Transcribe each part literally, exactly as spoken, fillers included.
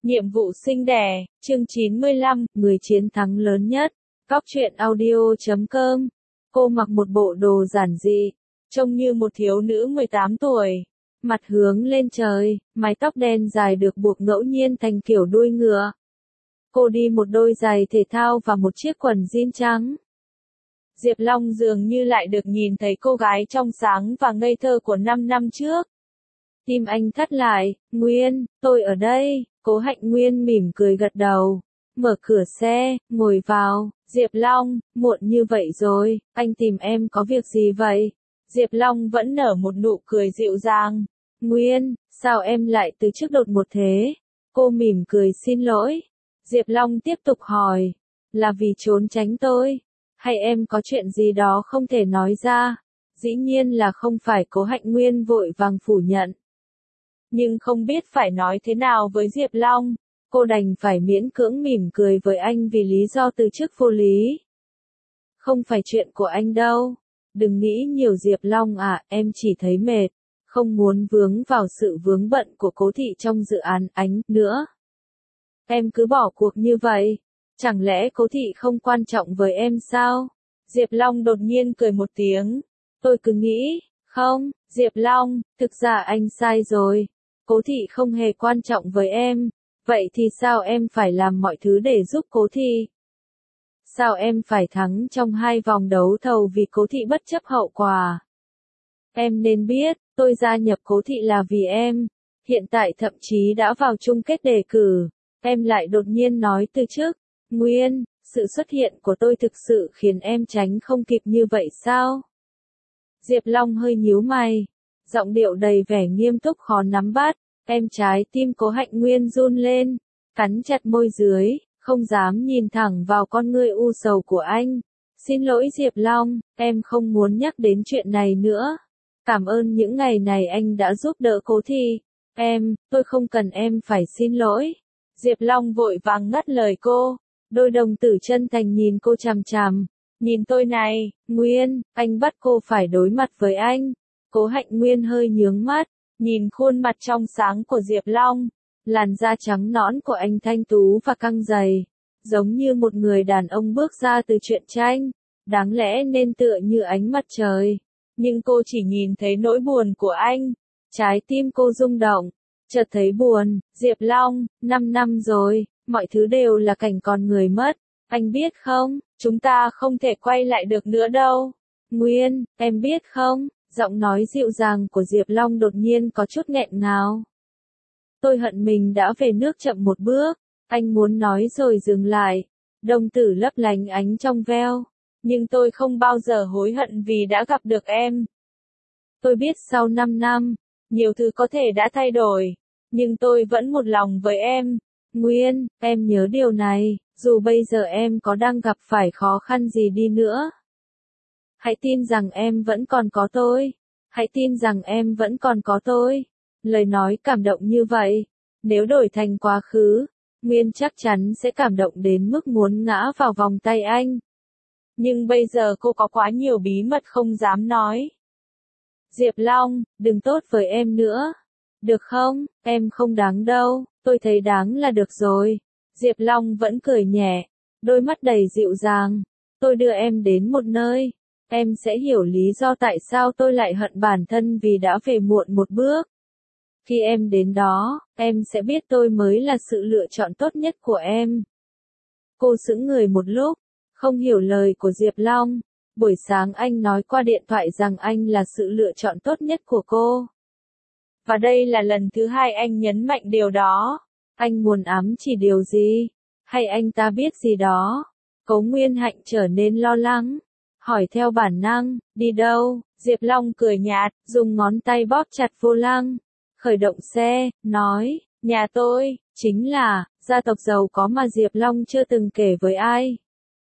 Nhiệm vụ sinh đẻ, chương chín mươi lăm, người chiến thắng lớn nhất. Góc truyện audio chấm com. Cô mặc một bộ đồ giản dị, trông như một thiếu nữ mười tám tuổi. Mặt hướng lên trời, mái tóc đen dài được buộc ngẫu nhiên thành kiểu đuôi ngựa. Cô đi một đôi giày thể thao và một chiếc quần jean trắng. Diệp Long dường như lại được nhìn thấy cô gái trong sáng và ngây thơ của năm năm trước. Tim anh thắt lại. Nguyên, tôi ở đây. Cố Hạnh Nguyên mỉm cười gật đầu. Mở cửa xe, ngồi vào. Diệp Long, muộn như vậy rồi, anh tìm em có việc gì vậy? Diệp Long vẫn nở một nụ cười dịu dàng. Nguyên, sao em lại từ trước đột ngột thế? Cô mỉm cười xin lỗi. Diệp Long tiếp tục hỏi. Là vì trốn tránh tôi? Hay em có chuyện gì đó không thể nói ra? Dĩ nhiên là không phải. Cố Hạnh Nguyên vội vàng phủ nhận. Nhưng không biết phải nói thế nào với Diệp Long, cô đành phải miễn cưỡng mỉm cười với anh vì lý do từ chức vô lý. Không phải chuyện của anh đâu. Đừng nghĩ nhiều Diệp Long à, em chỉ thấy mệt, không muốn vướng vào sự vướng bận của Cố Thị trong dự án Ánh nữa. Em cứ bỏ cuộc như vậy, chẳng lẽ Cố Thị không quan trọng với em sao? Diệp Long đột nhiên cười một tiếng. Tôi cứ nghĩ, không, Diệp Long, thực ra anh sai rồi. Cố Thị không hề quan trọng với em, vậy thì sao em phải làm mọi thứ để giúp Cố Thị? Sao em phải thắng trong hai vòng đấu thầu vì Cố Thị bất chấp hậu quả? Em nên biết, tôi gia nhập Cố Thị là vì em, hiện tại thậm chí đã vào chung kết đề cử, em lại đột nhiên nói từ chức. Nguyên, sự xuất hiện của tôi thực sự khiến em tránh không kịp như vậy sao? Diệp Long hơi nhíu mày, giọng điệu đầy vẻ nghiêm túc khó nắm bắt. Em trái tim Cố Hạnh Nguyên run lên, cắn chặt môi dưới, không dám nhìn thẳng vào con ngươi u sầu của anh. Xin lỗi Diệp Long, em không muốn nhắc đến chuyện này nữa. Cảm ơn những ngày này anh đã giúp đỡ Cố Thị. Em, tôi không cần em phải xin lỗi. Diệp Long vội vàng ngắt lời cô, đôi đồng tử chân thành nhìn cô chằm chằm. Nhìn tôi này, Nguyên, anh bắt cô phải đối mặt với anh. Cố Hạnh Nguyên hơi nhướng mắt, nhìn khuôn mặt trong sáng của Diệp Long, làn da trắng nõn của anh thanh tú và căng dày, giống như một người đàn ông bước ra từ truyện tranh, đáng lẽ nên tựa như ánh mặt trời. Nhưng cô chỉ nhìn thấy nỗi buồn của anh, trái tim cô rung động, chợt thấy buồn. Diệp Long, năm năm rồi, mọi thứ đều là cảnh còn người mất, anh biết không, chúng ta không thể quay lại được nữa đâu. Nguyên, em biết không? Giọng nói dịu dàng của Diệp Long đột nhiên có chút nghẹn ngào. Tôi hận mình đã về nước chậm một bước, anh muốn nói rồi dừng lại, đồng tử lấp lánh ánh trong veo, nhưng tôi không bao giờ hối hận vì đã gặp được em. Tôi biết sau năm năm, nhiều thứ có thể đã thay đổi, nhưng tôi vẫn một lòng với em. Nguyên, em nhớ điều này, dù bây giờ em có đang gặp phải khó khăn gì đi nữa. Hãy tin rằng em vẫn còn có tôi. Hãy tin rằng em vẫn còn có tôi. Lời nói cảm động như vậy, nếu đổi thành quá khứ, Nguyên chắc chắn sẽ cảm động đến mức muốn ngã vào vòng tay anh. Nhưng bây giờ cô có quá nhiều bí mật không dám nói. Diệp Long, đừng tốt với em nữa. Được không, em không đáng đâu, tôi thấy đáng là được rồi. Diệp Long vẫn cười nhẹ, đôi mắt đầy dịu dàng. Tôi đưa em đến một nơi. Em sẽ hiểu lý do tại sao tôi lại hận bản thân vì đã về muộn một bước. Khi em đến đó, em sẽ biết tôi mới là sự lựa chọn tốt nhất của em. Cô sững người một lúc, không hiểu lời của Diệp Long. Buổi sáng anh nói qua điện thoại rằng anh là sự lựa chọn tốt nhất của cô. Và đây là lần thứ hai anh nhấn mạnh điều đó. Anh muốn ám chỉ điều gì? Hay anh ta biết gì đó? Cố Nguyên Hạnh trở nên lo lắng. Hỏi theo bản năng, đi đâu? Diệp Long cười nhạt, dùng ngón tay bóp chặt vô lăng. Khởi động xe, nói, nhà tôi, chính là, gia tộc giàu có mà Diệp Long chưa từng kể với ai.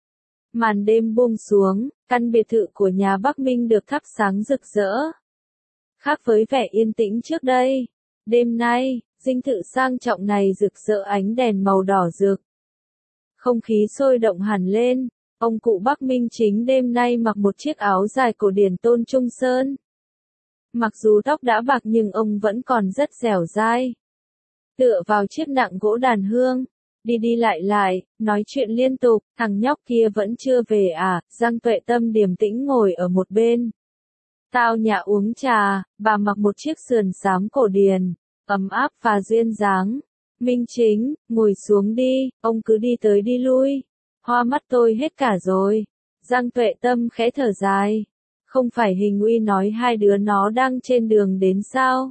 Màn đêm buông xuống, căn biệt thự của nhà Bắc Minh được thắp sáng rực rỡ. Khác với vẻ yên tĩnh trước đây, đêm nay, dinh thự sang trọng này rực rỡ ánh đèn màu đỏ rực. Không khí sôi động hẳn lên. Ông cụ Bắc Minh Chính đêm nay mặc một chiếc áo dài cổ điển tôn trung sơn. Mặc dù tóc đã bạc nhưng ông vẫn còn rất dẻo dai. tựa vào chiếc nặng gỗ đàn hương, đi đi lại lại, nói chuyện liên tục, thằng nhóc kia vẫn chưa về à, Giang Tuệ Tâm điềm tĩnh ngồi ở một bên. Tao nhà uống trà, bà mặc một chiếc sườn xám cổ điển, ấm áp và duyên dáng. Minh Chính, ngồi xuống đi, ông cứ đi tới đi lui. Hoa mắt tôi hết cả rồi. Giang Tuệ Tâm khẽ thở dài. Không phải Hình Uy nói hai đứa nó đang trên đường đến sao?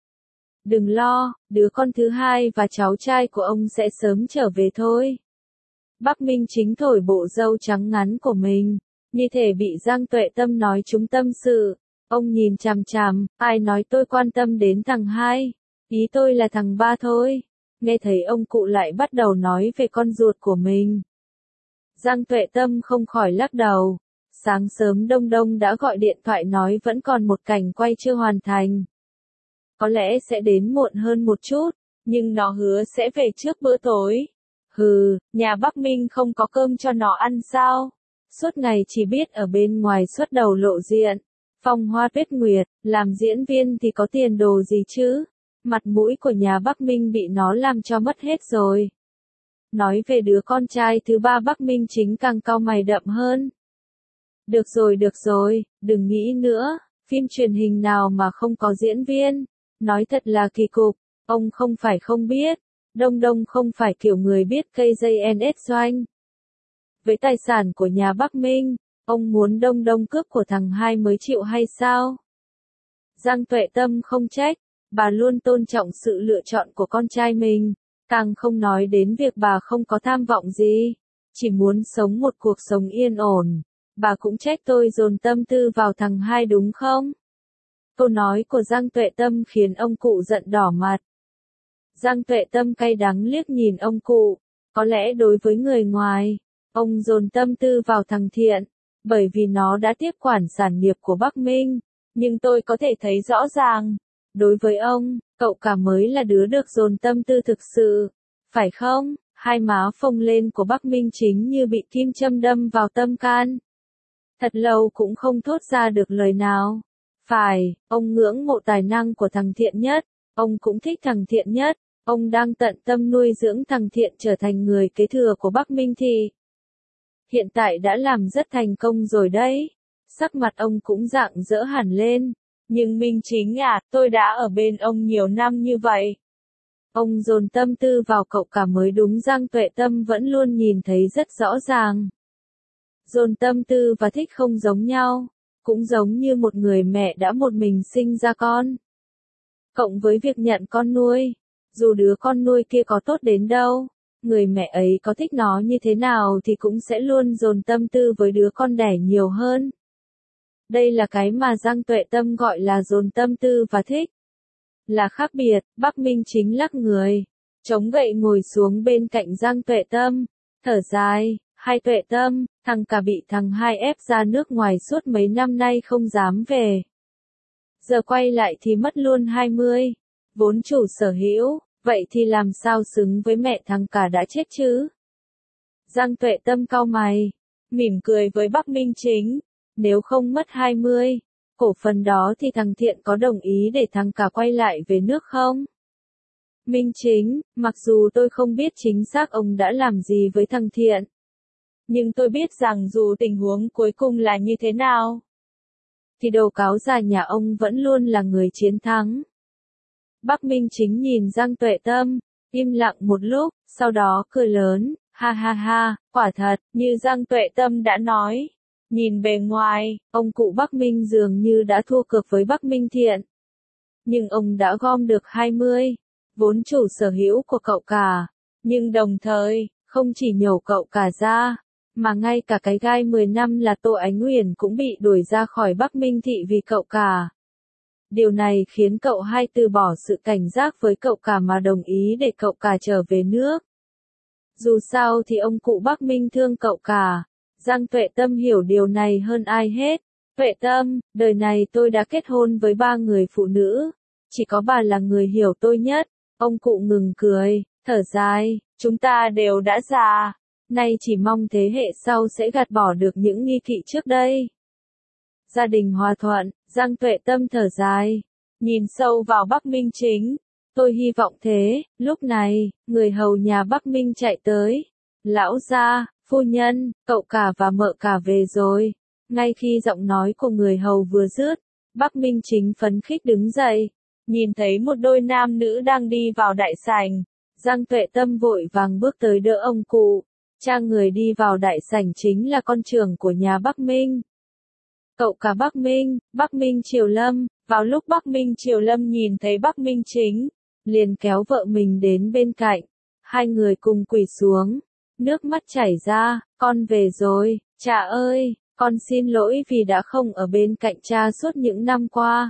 Đừng lo, đứa con thứ hai và cháu trai của ông sẽ sớm trở về thôi. Bắc Minh Chính thổi bộ râu trắng ngắn của mình, như thể bị Giang Tuệ Tâm nói trúng tâm sự. Ông nhìn chằm chằm, ai nói tôi quan tâm đến thằng hai? Ý tôi là thằng ba thôi. Nghe thấy ông cụ lại bắt đầu nói về con ruột của mình. Giang Tuệ Tâm không khỏi lắc đầu. Sáng sớm Đông Đông đã gọi điện thoại nói vẫn còn một cảnh quay chưa hoàn thành. Có lẽ sẽ đến muộn hơn một chút, nhưng nó hứa sẽ về trước bữa tối. Hừ, nhà Bắc Minh không có cơm cho nó ăn sao? Suốt ngày chỉ biết ở bên ngoài xuất đầu lộ diện. Phong hoa tuyết nguyệt, làm diễn viên thì có tiền đồ gì chứ? Mặt mũi của nhà Bắc Minh bị nó làm cho mất hết rồi. Nói về đứa con trai thứ ba Bắc Minh Chính càng cau mày đậm hơn. Được rồi được rồi, đừng nghĩ nữa, phim truyền hình nào mà không có diễn viên. Nói thật là kỳ cục, ông không phải không biết. Đông Đông không phải kiểu người biết cây dây en ét doanh. Với tài sản của nhà Bắc Minh, ông muốn Đông Đông cướp của thằng hai mới chịu hay sao? Giang Tuệ Tâm không trách, bà luôn tôn trọng sự lựa chọn của con trai mình, càng không nói đến việc bà không có tham vọng gì, chỉ muốn sống một cuộc sống yên ổn. Bà cũng trách tôi dồn tâm tư vào thằng hai đúng không? Câu nói của Giang Tuệ Tâm khiến ông cụ giận đỏ mặt. Giang Tuệ Tâm cay đắng liếc nhìn ông cụ, có lẽ đối với người ngoài, ông dồn tâm tư vào thằng Thiện, bởi vì nó đã tiếp quản sản nghiệp của Bắc Minh, nhưng tôi có thể thấy rõ ràng, đối với ông, cậu cả mới là đứa được dồn tâm tư thực sự, phải không? Hai má phồng lên của Bắc Minh Chính như bị kim châm đâm vào tâm can. Thật lâu cũng không thốt ra được lời nào. Phải, ông ngưỡng mộ tài năng của thằng Thiện nhất, ông cũng thích thằng Thiện nhất, ông đang tận tâm nuôi dưỡng thằng Thiện trở thành người kế thừa của Bắc Minh Thị. Hiện tại đã làm rất thành công rồi đấy. Sắc mặt ông cũng rạng rỡ hẳn lên. Nhưng Minh Chính à, tôi đã ở bên ông nhiều năm như vậy. Ông dồn tâm tư vào cậu cả mới đúng. Giang Tuệ Tâm vẫn luôn nhìn thấy rất rõ ràng. Dồn tâm tư và thích không giống nhau, cũng giống như một người mẹ đã một mình sinh ra con. Cộng với việc nhận con nuôi, dù đứa con nuôi kia có tốt đến đâu, người mẹ ấy có thích nó như thế nào thì cũng sẽ luôn dồn tâm tư với đứa con đẻ nhiều hơn. Đây là cái mà Giang Tuệ Tâm gọi là dồn tâm tư và thích. Là khác biệt. Bắc Minh Chính lắc người, chống gậy ngồi xuống bên cạnh Giang Tuệ Tâm, thở dài. Hai Tuệ Tâm, thằng cả bị thằng hai ép ra nước ngoài suốt mấy năm nay không dám về. Giờ quay lại thì mất luôn hai mươi. Vốn chủ sở hữu, vậy thì làm sao xứng với mẹ thằng cả đã chết chứ? Giang Tuệ Tâm cau mày, mỉm cười với Bắc Minh Chính. Nếu không mất hai mươi, cổ phần đó thì thằng Thiện có đồng ý để thằng cả quay lại về nước không? Minh Chính, mặc dù tôi không biết chính xác ông đã làm gì với thằng Thiện, nhưng tôi biết rằng dù tình huống cuối cùng là như thế nào, thì đầu cáo già nhà ông vẫn luôn là người chiến thắng. Bắc Minh Chính nhìn Giang Tuệ Tâm, im lặng một lúc, sau đó cười lớn, ha ha ha, quả thật, như Giang Tuệ Tâm đã nói. Nhìn bề ngoài, ông cụ Bắc Minh dường như đã thua cược với Bắc Minh Thiện. Nhưng ông đã gom được hai mươi, vốn chủ sở hữu của cậu cả. Nhưng đồng thời, không chỉ nhổ cậu cả ra, mà ngay cả cái gai mười năm là Tô Ánh Uyển cũng bị đuổi ra khỏi Bắc Minh Thị vì cậu cả. Điều này khiến cậu hai từ bỏ sự cảnh giác với cậu cả mà đồng ý để cậu cả trở về nước. Dù sao thì ông cụ Bắc Minh thương cậu cả. Giang Tuệ Tâm hiểu điều này hơn ai hết. Tuệ Tâm, đời này tôi đã kết hôn với ba người phụ nữ. Chỉ có bà là người hiểu tôi nhất. Ông cụ ngừng cười, thở dài, chúng ta đều đã già. Nay chỉ mong thế hệ sau sẽ gạt bỏ được những nghi kỵ trước đây. Gia đình hòa thuận, Giang Tuệ Tâm thở dài, nhìn sâu vào Bắc Minh Chính. Tôi hy vọng thế. Lúc này, người hầu nhà Bắc Minh chạy tới. Lão gia, phu nhân, cậu cả và mợ cả về rồi. Ngay khi giọng nói của người hầu vừa dứt, Bắc Minh Chính phấn khích đứng dậy. Nhìn thấy một đôi nam nữ đang đi vào đại sảnh. Giang Tuệ Tâm vội vàng bước tới đỡ ông cụ. Cha người đi vào đại sảnh chính là con trưởng của nhà Bắc Minh. Cậu cả Bắc Minh, Bắc Minh Triều Lâm. Vào lúc Bắc Minh Triều Lâm nhìn thấy Bắc Minh Chính, liền kéo vợ mình đến bên cạnh. Hai người cùng quỳ xuống. Nước mắt chảy ra, con về rồi, cha ơi, con xin lỗi vì đã không ở bên cạnh cha suốt những năm qua.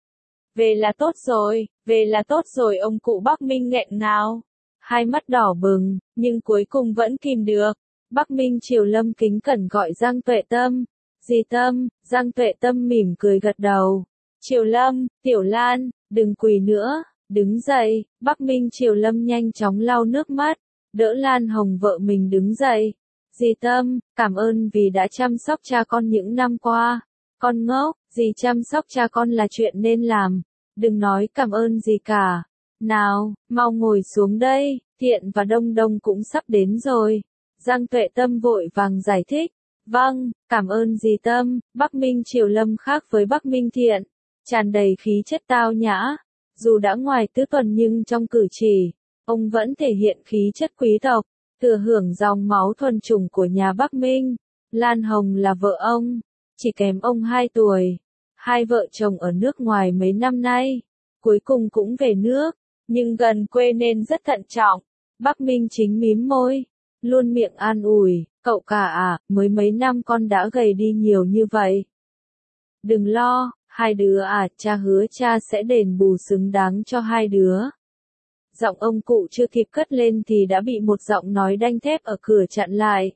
Về là tốt rồi, về là tốt rồi ông cụ Bắc Minh nghẹn ngào. Hai mắt đỏ bừng, nhưng cuối cùng vẫn kìm được. Bắc Minh Triều Lâm kính cẩn gọi Giang Tuệ Tâm. Dì Tâm, Giang Tuệ Tâm mỉm cười gật đầu. Triều Lâm, Tiểu Lan, đừng quỳ nữa, đứng dậy. Bắc Minh Triều Lâm nhanh chóng lau nước mắt, đỡ Lan Hồng vợ mình đứng dậy. Dì Tâm, cảm ơn vì đã chăm sóc cha con những năm qua. Con ngốc, dì chăm sóc cha con là chuyện nên làm. Đừng nói cảm ơn gì cả. Nào, mau ngồi xuống đây, Thiện và Đông Đông cũng sắp đến rồi. Giang Tuệ Tâm vội vàng giải thích. Vâng, cảm ơn dì Tâm. Bắc Minh Triều Lâm khác với Bắc Minh Thiện, tràn đầy khí chất tao nhã. Dù đã ngoài tứ tuần nhưng trong cử chỉ, ông vẫn thể hiện khí chất quý tộc, thừa hưởng dòng máu thuần chủng của nhà Bắc Minh. Lan Hồng là vợ ông, chỉ kém ông hai tuổi. Hai vợ chồng ở nước ngoài mấy năm nay, cuối cùng cũng về nước, nhưng gần quê nên rất thận trọng. Bắc Minh Chính mím môi, luôn miệng an ủi, cậu cả à, mới mấy năm con đã gầy đi nhiều như vậy. Đừng lo, hai đứa à, cha hứa cha sẽ đền bù xứng đáng cho hai đứa. Giọng ông cụ chưa kịp cất lên thì đã bị một giọng nói đanh thép ở cửa chặn lại.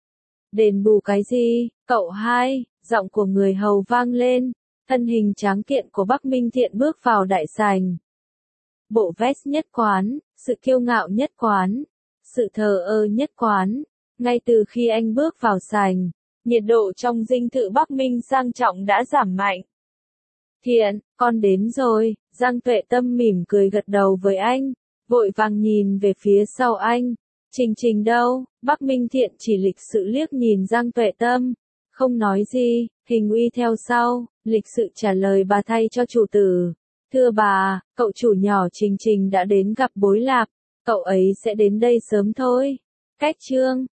Đền bù cái gì, cậu hai, giọng của người hầu vang lên, thân hình tráng kiện của Bắc Minh Thiện bước vào đại sảnh. Bộ vest nhất quán, sự kiêu ngạo nhất quán, sự thờ ơ nhất quán. Ngay từ khi anh bước vào sảnh, nhiệt độ trong dinh thự Bắc Minh sang trọng đã giảm mạnh. Thiện, con đến rồi. Giang Tuệ Tâm mỉm cười gật đầu với anh, vội vàng nhìn về phía sau anh. Trình Trình đâu? Bắc Minh Thiện chỉ lịch sự liếc nhìn Giang Tuệ Tâm, không nói gì. Hình Uy theo sau, lịch sự trả lời bà thay cho chủ tử. Thưa bà, cậu chủ nhỏ Trình Trình đã đến gặp Bối Lạc, cậu ấy sẽ đến đây sớm thôi. Cách chương